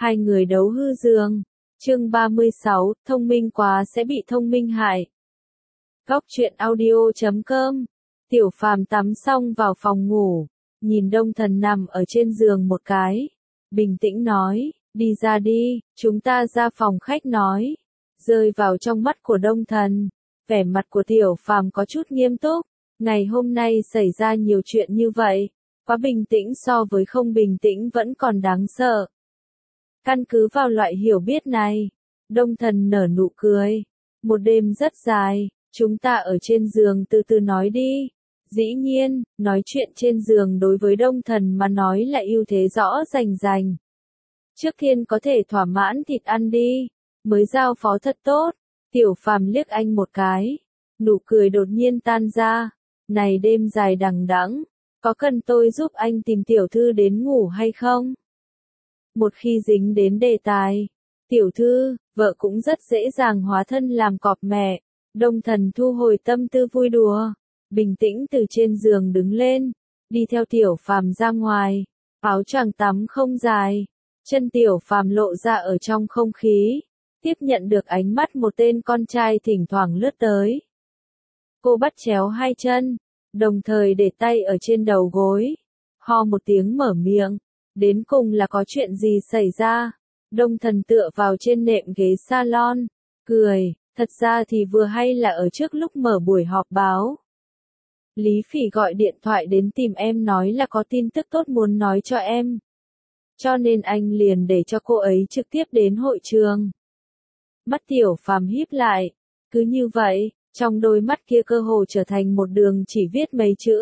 Hai người đấu hư giường. Chương 36, thông minh quá sẽ bị thông minh hại. Góc truyện audio.com. Tiểu Phàm tắm xong vào phòng ngủ, nhìn Đông Thần nằm ở trên giường một cái, bình tĩnh nói, đi ra đi, chúng ta ra phòng khách nói. Rơi vào trong mắt của Đông Thần, vẻ mặt của Tiểu Phàm có chút nghiêm túc, ngày hôm nay xảy ra nhiều chuyện như vậy, quá bình tĩnh so với không bình tĩnh vẫn còn đáng sợ. Căn cứ vào loại hiểu biết này, Đông Thần nở nụ cười, một đêm rất dài, chúng ta ở trên giường từ từ nói đi. Dĩ nhiên, nói chuyện trên giường đối với Đông Thần mà nói là ưu thế rõ rành rành. Trước tiên có thể thỏa mãn thịt ăn đi, mới giao phó thật tốt. Tiểu Phàm liếc anh một cái, nụ cười đột nhiên tan ra. Này đêm dài đằng đẵng, có cần tôi giúp anh tìm tiểu thư đến ngủ hay không? Một khi dính đến đề tài, tiểu thư, vợ cũng rất dễ dàng hóa thân làm cọp mẹ. Đông Thần thu hồi tâm tư vui đùa, bình tĩnh từ trên giường đứng lên, đi theo Tiểu Phàm ra ngoài, áo choàng tắm không dài, chân Tiểu Phàm lộ ra ở trong không khí, tiếp nhận được ánh mắt một tên con trai thỉnh thoảng lướt tới. Cô bắt chéo hai chân, đồng thời để tay ở trên đầu gối, ho một tiếng mở miệng, đến cùng là có chuyện gì xảy ra? Đông Thần tựa vào trên nệm ghế salon, cười, thật ra thì vừa hay là ở trước lúc mở buổi họp báo. Lý Phỉ gọi điện thoại đến tìm em nói là có tin tức tốt muốn nói cho em. Cho nên anh liền để cho cô ấy trực tiếp đến hội trường. Mắt Tiểu Phàm híp lại, cứ như vậy, trong đôi mắt kia cơ hồ trở thành một đường chỉ viết mấy chữ.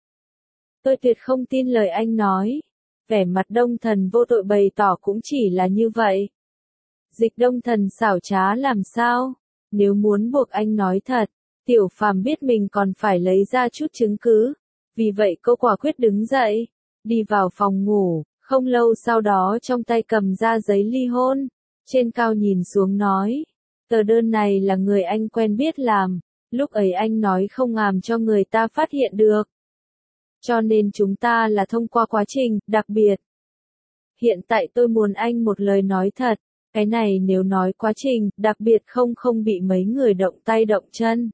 Tôi tuyệt không tin lời anh nói. Vẻ mặt Đông Thần vô tội bày tỏ cũng chỉ là như vậy. Dịch Đông Thần xảo trá làm sao? Nếu muốn buộc anh nói thật, Tiểu Phàm biết mình còn phải lấy ra chút chứng cứ. Vì vậy cô quả quyết đứng dậy, đi vào phòng ngủ, không lâu sau đó trong tay cầm ra giấy ly hôn. Trên cao nhìn xuống nói, tờ đơn này là người anh quen biết làm, lúc ấy anh nói không làm cho người ta phát hiện được. Cho nên chúng ta là thông qua quá trình đặc biệt. Hiện tại tôi muốn anh một lời nói thật, cái này nếu nói quá trình đặc biệt không bị mấy người động tay động chân.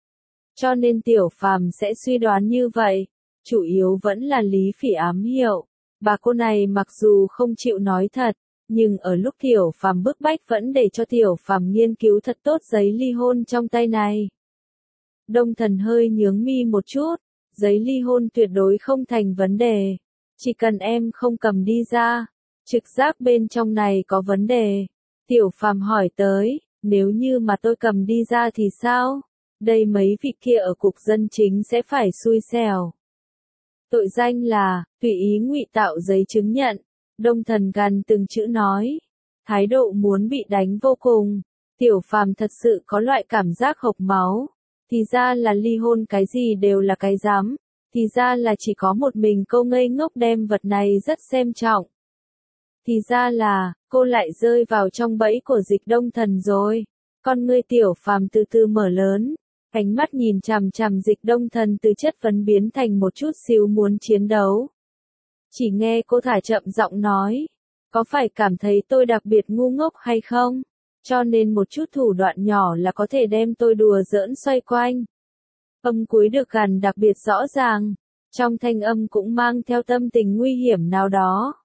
Cho nên Tiểu Phàm sẽ suy đoán như vậy, chủ yếu vẫn là Lý Phỉ ám hiệu. Bà cô này mặc dù không chịu nói thật, nhưng ở lúc Tiểu Phàm bức bách vẫn để cho Tiểu Phàm nghiên cứu thật tốt giấy ly hôn trong tay này. Đông Thần hơi nhướng mi một chút. Giấy ly hôn tuyệt đối không thành vấn đề. Chỉ cần em không cầm đi ra. Trực giác bên trong này có vấn đề. Tiểu Phàm hỏi tới, nếu như mà tôi cầm đi ra thì sao? Đây mấy vị kia ở cục dân chính sẽ phải xui xẻo. Tội danh là, tùy ý ngụy tạo giấy chứng nhận. Đông Thần gằn từng chữ nói. Thái độ muốn bị đánh vô cùng. Tiểu Phàm thật sự có loại cảm giác hộc máu. Thì ra là ly hôn cái gì đều là cái dám, thì ra là chỉ có một mình cô ngây ngốc đem vật này rất xem trọng. Thì ra là, cô lại rơi vào trong bẫy của Dịch Đông Thần rồi. Con ngươi Tiểu Phàm từ từ mở lớn, ánh mắt nhìn chằm chằm Dịch Đông Thần từ chất vấn biến thành một chút xíu muốn chiến đấu. Chỉ nghe cô thả chậm giọng nói, có phải cảm thấy tôi đặc biệt ngu ngốc hay không? Cho nên một chút thủ đoạn nhỏ là có thể đem tôi đùa giỡn xoay quanh. Âm cuối được gằn đặc biệt rõ ràng, trong thanh âm cũng mang theo tâm tình nguy hiểm nào đó.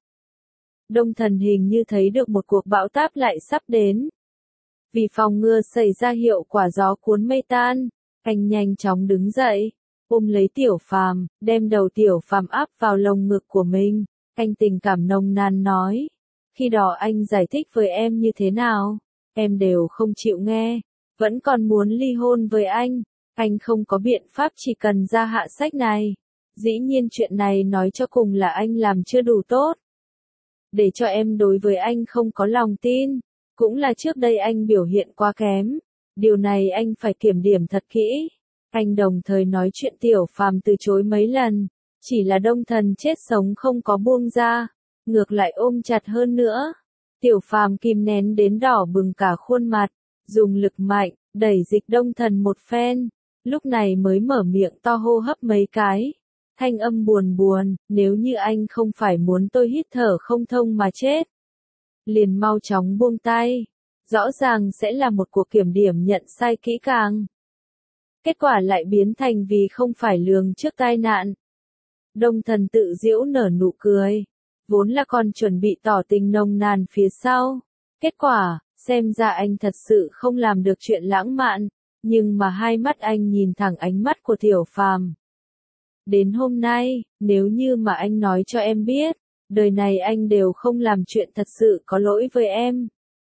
Đông Thần hình như thấy được một cuộc bão táp lại sắp đến. Vì phòng ngừa xảy ra hiệu quả gió cuốn mây tan, anh nhanh chóng đứng dậy, ôm lấy Tiểu Phàm, đem đầu Tiểu Phàm áp vào lồng ngực của mình. Anh tình cảm nồng nàn nói, khi đó anh giải thích với em như thế nào? Em đều không chịu nghe, vẫn còn muốn ly hôn với anh không có biện pháp chỉ cần ra hạ sách này. Dĩ nhiên chuyện này nói cho cùng là anh làm chưa đủ tốt. Để cho em đối với anh không có lòng tin, cũng là trước đây anh biểu hiện quá kém. Điều này anh phải kiểm điểm thật kỹ. Anh đồng thời nói chuyện Tiểu Phàm từ chối mấy lần, chỉ là Đông Thần chết sống không có buông ra, ngược lại ôm chặt hơn nữa. Tiểu Phàm kìm nén đến đỏ bừng cả khuôn mặt, dùng lực mạnh, đẩy Dịch Đông Thần một phen, lúc này mới mở miệng to hô hấp mấy cái. Thanh âm buồn buồn, nếu như anh không phải muốn tôi hít thở không thông mà chết. liền mau chóng buông tay. Rõ ràng sẽ là một cuộc kiểm điểm nhận sai kỹ càng. Kết quả lại biến thành vì không phải lường trước tai nạn. Đông Thần tự giễu nở nụ cười. Vốn là còn chuẩn bị tỏ tình nồng nàn phía sau. Kết quả, xem ra anh thật sự không làm được chuyện lãng mạn. Nhưng mà hai mắt anh nhìn thẳng ánh mắt của Tiểu Phàm. Đến hôm nay, nếu như mà anh nói cho em biết, đời này anh đều không làm chuyện thật sự có lỗi với em.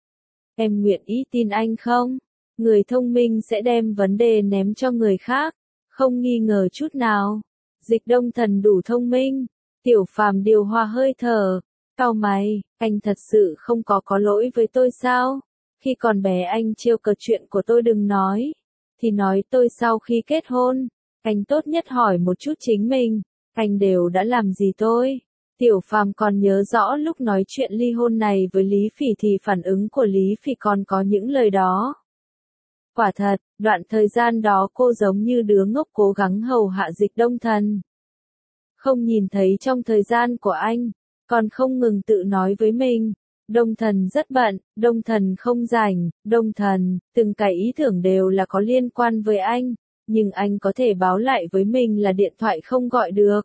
Em nguyện ý tin anh không? Người thông minh sẽ đem vấn đề ném cho người khác, không nghi ngờ chút nào. Dịch Đông Thần đủ thông minh. Tiểu Phàm điều hòa hơi thở, cau mày, anh thật sự không có lỗi với tôi sao? Khi còn bé anh trêu cợt chuyện của tôi đừng nói, thì nói tôi sau khi kết hôn, anh tốt nhất hỏi một chút chính mình, anh đều đã làm gì tôi? Tiểu Phàm còn nhớ rõ lúc nói chuyện ly hôn này với Lý Phỉ thì phản ứng của Lý Phỉ còn có những lời đó. Quả thật, đoạn thời gian đó cô giống như đứa ngốc cố gắng hầu hạ Dịch Đông Thần. Không nhìn thấy trong thời gian của anh, còn không ngừng tự nói với mình. Đông Thần rất bận, Đông Thần không rảnh, Đông Thần, từng cái ý tưởng đều là có liên quan với anh, nhưng anh có thể báo lại với mình là điện thoại không gọi được,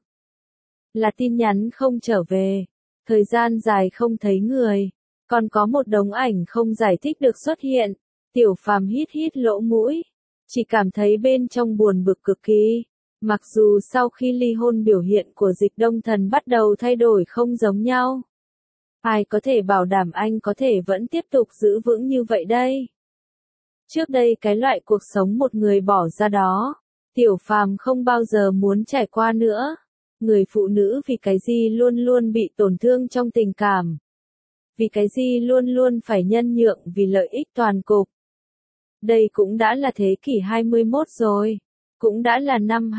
là tin nhắn không trở về, thời gian dài không thấy người, còn có một đống ảnh không giải thích được xuất hiện. Tiểu Phàm hít hít lỗ mũi, chỉ cảm thấy bên trong buồn bực cực kỳ. Mặc dù sau khi ly hôn biểu hiện của Dịch Đông Thần bắt đầu thay đổi không giống nhau. Ai có thể bảo đảm anh có thể vẫn tiếp tục giữ vững như vậy đây? Trước đây cái loại cuộc sống một người bỏ ra đó, Tiểu Phàm không bao giờ muốn trải qua nữa. Người phụ nữ vì cái gì luôn luôn bị tổn thương trong tình cảm? Vì cái gì luôn luôn phải nhân nhượng vì lợi ích toàn cục? Đây cũng đã là thế kỷ 21 rồi. Cũng đã là năm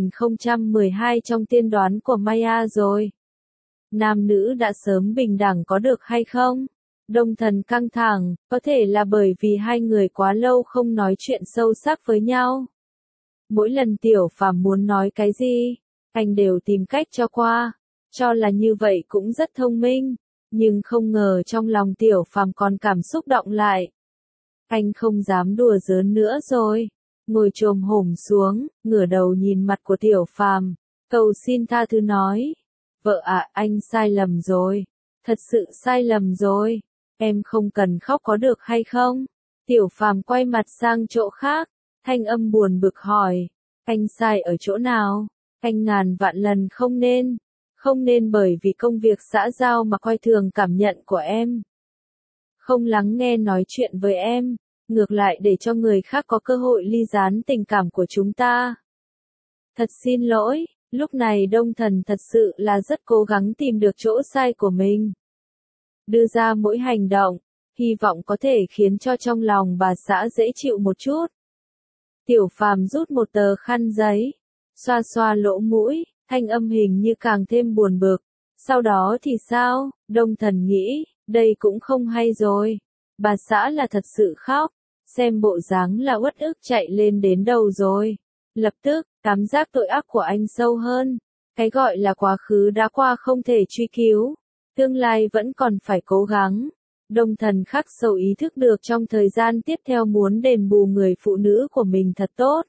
2012 trong tiên đoán của Maya rồi. Nam nữ đã sớm bình đẳng có được hay không? Đông Thần căng thẳng, có thể là bởi vì hai người quá lâu không nói chuyện sâu sắc với nhau. Mỗi lần Tiểu Phàm muốn nói cái gì, anh đều tìm cách cho qua, cho là như vậy cũng rất thông minh, nhưng không ngờ trong lòng Tiểu Phàm còn cảm xúc động lại. Anh không dám đùa giỡn nữa rồi. Ngồi chồm hổm xuống, ngửa đầu nhìn mặt của Tiểu Phàm, cầu xin tha thứ nói. Vợ ạ, anh sai lầm rồi. Thật sự sai lầm rồi. Em không cần khóc có được hay không? Tiểu Phàm quay mặt sang chỗ khác, thanh âm buồn bực hỏi. Anh sai ở chỗ nào? Anh ngàn vạn lần không nên. Không nên bởi vì công việc xã giao mà coi thường cảm nhận của em. Không lắng nghe nói chuyện với em. Ngược lại để cho người khác có cơ hội ly gián tình cảm của chúng ta. Thật xin lỗi, lúc này Đông Thần thật sự là rất cố gắng tìm được chỗ sai của mình. Đưa ra mỗi hành động, hy vọng có thể khiến cho trong lòng bà xã dễ chịu một chút. Tiểu Phàm rút một tờ khăn giấy, xoa xoa lỗ mũi, thanh âm hình như càng thêm buồn bực. Sau đó thì sao? Đông Thần nghĩ, đây cũng không hay rồi. Bà xã là thật sự khóc. Xem bộ dáng là uất ức chạy lên đến đầu rồi. Lập tức, cảm giác tội ác của anh sâu hơn. Cái gọi là quá khứ đã qua không thể truy cứu. Tương lai vẫn còn phải cố gắng. Đông Thần khắc sâu ý thức được trong thời gian tiếp theo muốn đền bù người phụ nữ của mình thật tốt.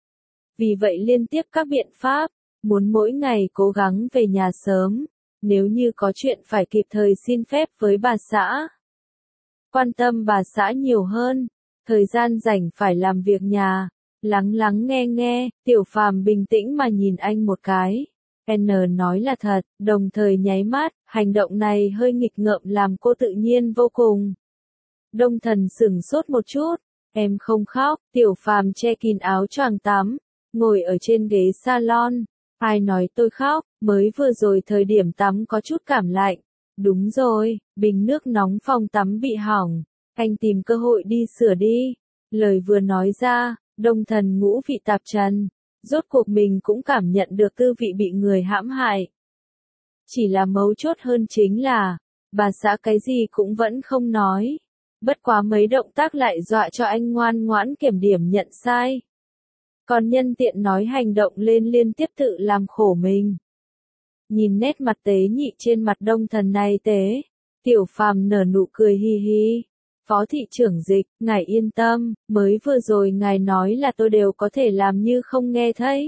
Vì vậy liên tiếp các biện pháp, muốn mỗi ngày cố gắng về nhà sớm. Nếu như có chuyện phải kịp thời xin phép với bà xã. Quan tâm bà xã nhiều hơn. Thời gian rảnh phải làm việc nhà, lắng nghe, Tiểu Phàm bình tĩnh mà nhìn anh một cái. N nói là thật, đồng thời nháy mắt, hành động này hơi nghịch ngợm làm cô tự nhiên vô cùng. Đông Thần sửng sốt một chút, em không khóc, Tiểu Phàm che kín áo choàng tắm, ngồi ở trên ghế salon. Ai nói tôi khóc, mới vừa rồi thời điểm tắm có chút cảm lạnh. Đúng rồi, bình nước nóng phòng tắm bị hỏng. Anh tìm cơ hội đi sửa đi. Lời vừa nói ra, Đông Thần ngũ vị tạp trần. Rốt cuộc mình cũng cảm nhận được tư vị bị người hãm hại. Chỉ là mấu chốt hơn chính là, bà xã cái gì cũng vẫn không nói. Bất quá mấy động tác lại dọa cho anh ngoan ngoãn kiểm điểm nhận sai. Còn nhân tiện nói hành động lên liên tiếp tự làm khổ mình. Nhìn nét mặt tế nhị trên mặt Đông Thần này tế. Tiểu Phàm nở nụ cười hi hi. Phó thị trưởng Dịch, ngài yên tâm, mới vừa rồi ngài nói là tôi đều có thể làm như không nghe thấy.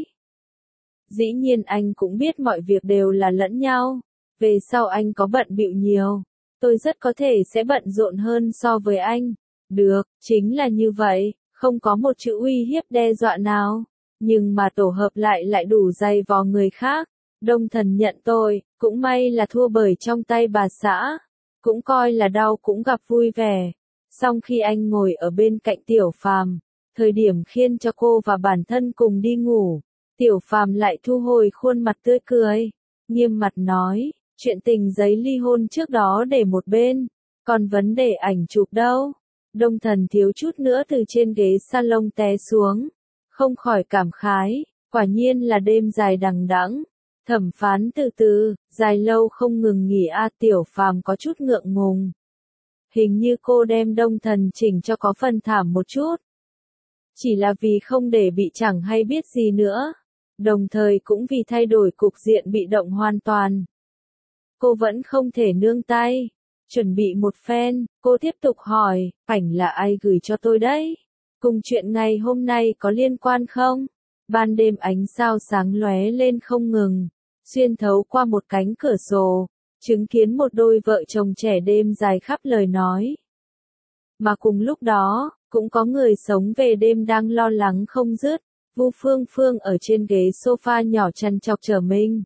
Dĩ nhiên anh cũng biết mọi việc đều là lẫn nhau. Về sau anh có bận bịu nhiều, tôi rất có thể sẽ bận rộn hơn so với anh. Được, chính là như vậy, không có một chữ uy hiếp đe dọa nào. Nhưng mà tổ hợp lại đủ dày vò người khác. Đông Thần nhận tôi, cũng may là thua bởi trong tay bà xã. Cũng coi là đau cũng gặp vui vẻ. Xong khi anh ngồi ở bên cạnh Tiểu Phàm, thời điểm khiêng cho cô và bản thân cùng đi ngủ, Tiểu Phàm lại thu hồi khuôn mặt tươi cười, nghiêm mặt nói, chuyện tình giấy ly hôn trước đó để một bên, còn vấn đề ảnh chụp đâu? Đông Thần thiếu chút nữa từ trên ghế salon té xuống, không khỏi cảm khái, quả nhiên là đêm dài đằng đẵng. Thẩm phán từ từ, dài lâu không ngừng nghỉ Tiểu Phàm có chút ngượng ngùng. Hình như cô đem Đông Thần chỉnh cho có phần thảm một chút. Chỉ là vì không để bị chẳng hay biết gì nữa. Đồng thời cũng vì thay đổi cục diện bị động hoàn toàn. Cô vẫn không thể nương tay. Chuẩn bị một phen, cô tiếp tục hỏi, ảnh là ai gửi cho tôi đấy? Cùng chuyện ngày hôm nay có liên quan không? Ban đêm ánh sao sáng lóe lên không ngừng, xuyên thấu qua một cánh cửa sổ, chứng kiến một đôi vợ chồng trẻ đêm dài khắp lời nói. Mà cùng lúc đó, cũng có người sống về đêm đang lo lắng không dứt. Vu Phương Phương ở trên ghế sofa nhỏ trằn trọc chờ mình.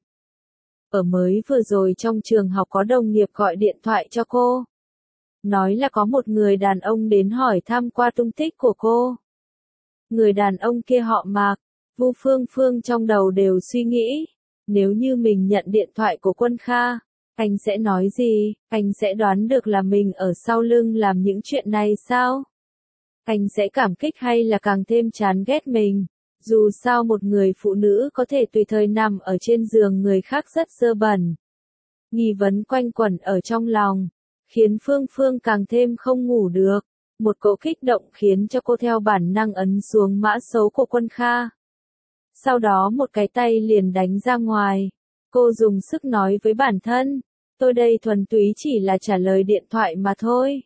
Ở mới vừa rồi trong trường học có đồng nghiệp gọi điện thoại cho cô. Nói là có một người đàn ông đến hỏi thăm qua tung tích của cô. Người đàn ông kia họ Mạc. Vu Phương Phương trong đầu đều suy nghĩ. Nếu như mình nhận điện thoại của Quân Kha, anh sẽ nói gì? Anh sẽ đoán được là mình ở sau lưng làm những chuyện này sao? Anh sẽ cảm kích hay là càng thêm chán ghét mình? Dù sao một người phụ nữ có thể tùy thời nằm ở trên giường người khác rất dơ bẩn. Nghi vấn quanh quẩn ở trong lòng, khiến Phương Phương càng thêm không ngủ được. Một cỗ kích động khiến cho cô theo bản năng ấn xuống mã số của Quân Kha. Sau đó một cái tay liền đánh ra ngoài. Cô dùng sức nói với bản thân, tôi đây thuần túy chỉ là trả lời điện thoại mà thôi.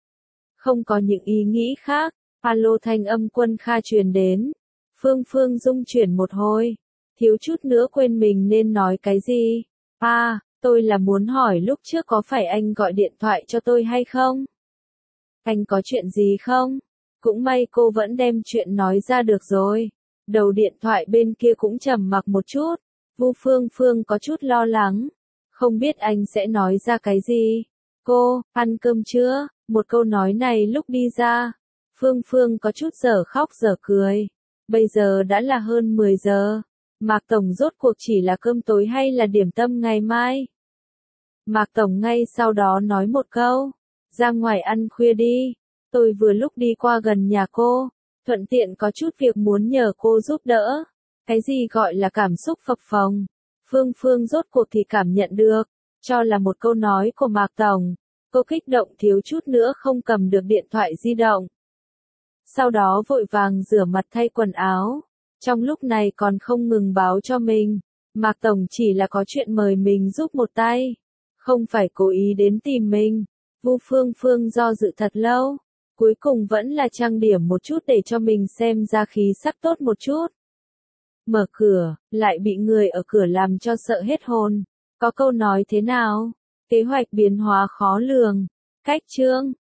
Không có những ý nghĩ khác. Alo, thanh âm Quân Kha truyền đến. Phương Phương rung chuyển một hồi, thiếu chút nữa quên mình nên nói cái gì. Tôi là muốn hỏi lúc trước có phải anh gọi điện thoại cho tôi hay không? Anh có chuyện gì không? Cũng may cô vẫn đem chuyện nói ra được rồi. Đầu điện thoại bên kia cũng trầm mặc một chút. Vu Phương Phương có chút lo lắng. Không biết anh sẽ nói ra cái gì. Cô, ăn cơm chưa? Một câu nói này lúc đi ra. Phương Phương có chút dở khóc dở cười. Bây giờ đã là hơn 10 giờ. Mạc Tổng rốt cuộc chỉ là cơm tối hay là điểm tâm ngày mai? Mạc Tổng ngay sau đó nói một câu. Ra ngoài ăn khuya đi. Tôi vừa lúc đi qua gần nhà cô. Thuận tiện có chút việc muốn nhờ cô giúp đỡ. Cái gì gọi là cảm xúc phập phồng? Phương Phương rốt cuộc thì cảm nhận được. Cho là một câu nói của Mạc Tổng. Cô kích động thiếu chút nữa không cầm được điện thoại di động. Sau đó vội vàng rửa mặt thay quần áo. Trong lúc này còn không ngừng báo cho mình. Mạc Tổng chỉ là có chuyện mời mình giúp một tay. Không phải cố ý đến tìm mình. Vu Phương Phương do dự thật lâu. Cuối cùng vẫn là trang điểm một chút để cho mình xem ra khí sắc tốt một chút. Mở cửa, lại bị người ở cửa làm cho sợ hết hồn. Có câu nói thế nào? Kế hoạch biến hóa khó lường. Cách chương.